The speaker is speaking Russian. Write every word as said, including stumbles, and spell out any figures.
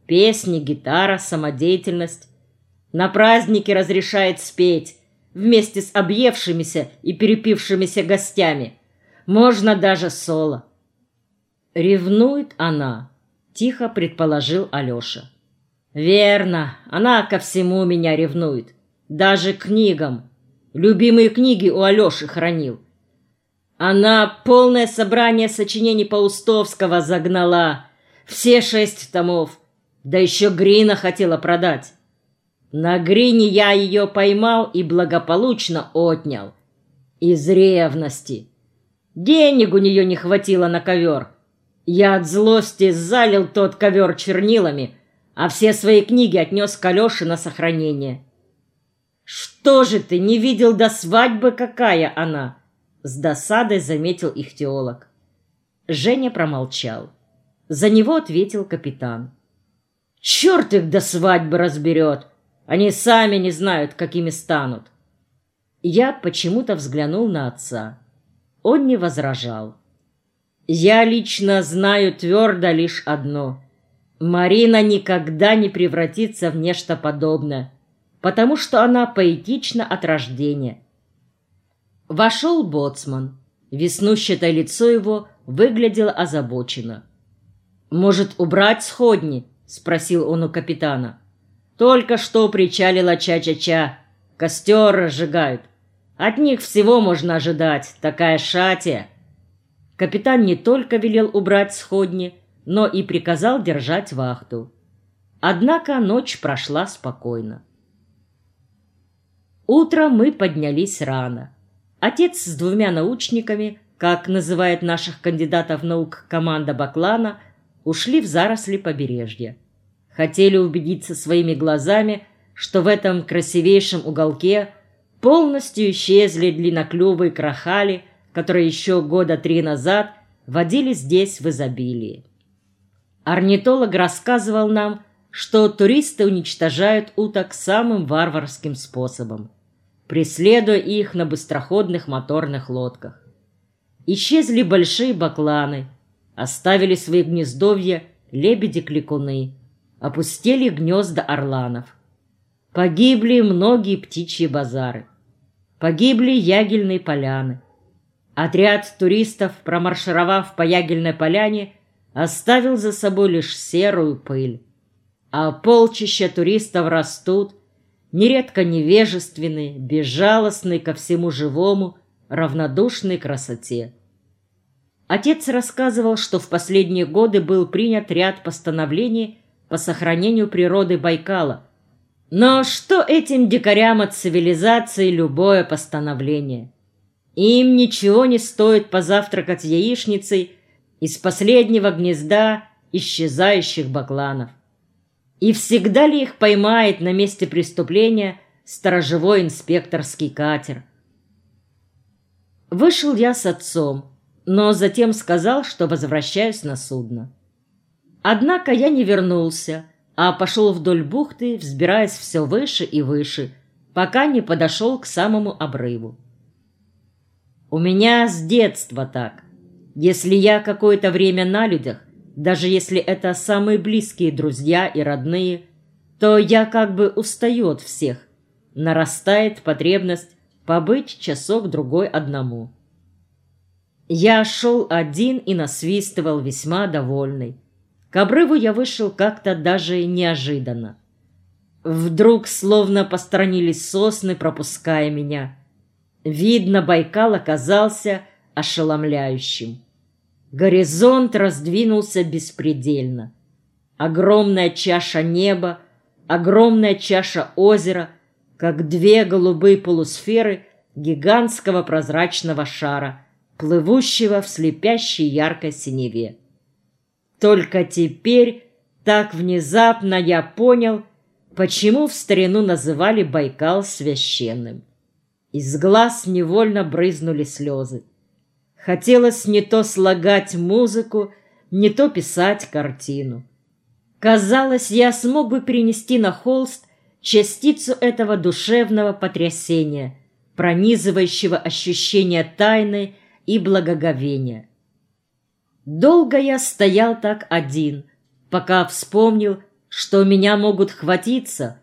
Песни, гитара, самодеятельность. На празднике разрешает спеть вместе с объевшимися и перепившимися гостями. Можно даже соло. Ревнует она, тихо предположил Алеша. Верно, она ко всему меня ревнует. Даже к книгам. Любимые книги у Алеши хранил. Она полное собрание сочинений Паустовского загнала. Все шесть томов. Да еще Грина хотела продать. На Грине я ее поймал и благополучно отнял. Из ревности. Денег у нее не хватило на ковер. Я от злости залил тот ковер чернилами, а все свои книги отнес к Алёше на сохранение. «Что же ты, не видел до свадьбы, какая она?» С досадой заметил ихтиолог. Женя промолчал. За него ответил капитан. «Черт их до свадьбы разберет! Они сами не знают, какими станут!» Я почему-то взглянул на отца. Он не возражал. «Я лично знаю твердо лишь одно. Марина никогда не превратится в нечто подобное, потому что она поэтична от рождения». Вошел боцман. Веснущатое лицо его выглядело озабоченно. «Может, убрать сходни?» — спросил он у капитана. «Только что причалила Ча-Ча-Ча. Костер разжигают. От них всего можно ожидать. Такая шатия». Капитан не только велел убрать сходни, но и приказал держать вахту. Однако ночь прошла спокойно. Утром мы поднялись рано. Отец с двумя научниками, как называет наших кандидатов наук команда Баклана, ушли в заросли побережья. Хотели убедиться своими глазами, что в этом красивейшем уголке полностью исчезли длинноклювые крахали, которые еще года три назад водились здесь в изобилии. Орнитолог рассказывал нам, что туристы уничтожают уток самым варварским способом, преследуя их на быстроходных моторных лодках. Исчезли большие бакланы, оставили свои гнездовья лебеди-кликуны, опустели гнезда орланов. Погибли многие птичьи базары. Погибли ягельные поляны. Отряд туристов, промаршировав по ягельной поляне, оставил за собой лишь серую пыль. А полчища туристов растут, нередко невежественные, безжалостные ко всему живому, равнодушные к красоте. Отец рассказывал, что в последние годы был принят ряд постановлений по сохранению природы Байкала. Но что этим дикарям от цивилизации любое постановление? Им ничего не стоит позавтракать яичницей из последнего гнезда исчезающих бакланов. И всегда ли их поймает на месте преступления сторожевой инспекторский катер? Вышел я с отцом, но затем сказал, что возвращаюсь на судно. Однако я не вернулся, а пошел вдоль бухты, взбираясь все выше и выше, пока не подошел к самому обрыву. У меня с детства так. Если я какое-то время на людях, даже если это самые близкие друзья и родные, то я как бы устаю от всех. Нарастает потребность побыть часок-другой одному. Я шел один и насвистывал, весьма довольный. К обрыву я вышел как-то даже неожиданно. Вдруг словно посторонились сосны, пропуская меня. Видно, Байкал оказался ошеломляющим. Горизонт раздвинулся беспредельно. Огромная чаша неба, огромная чаша озера, как две голубые полусферы гигантского прозрачного шара, плывущего в слепящей яркой синеве. Только теперь, так внезапно, я понял, почему в старину называли Байкал священным. Из глаз невольно брызнули слезы. Хотелось не то слагать музыку, не то писать картину. Казалось, я смог бы перенести на холст частицу этого душевного потрясения, пронизывающего ощущение тайны и благоговения. Долго я стоял так один, пока вспомнил, что меня могут хватиться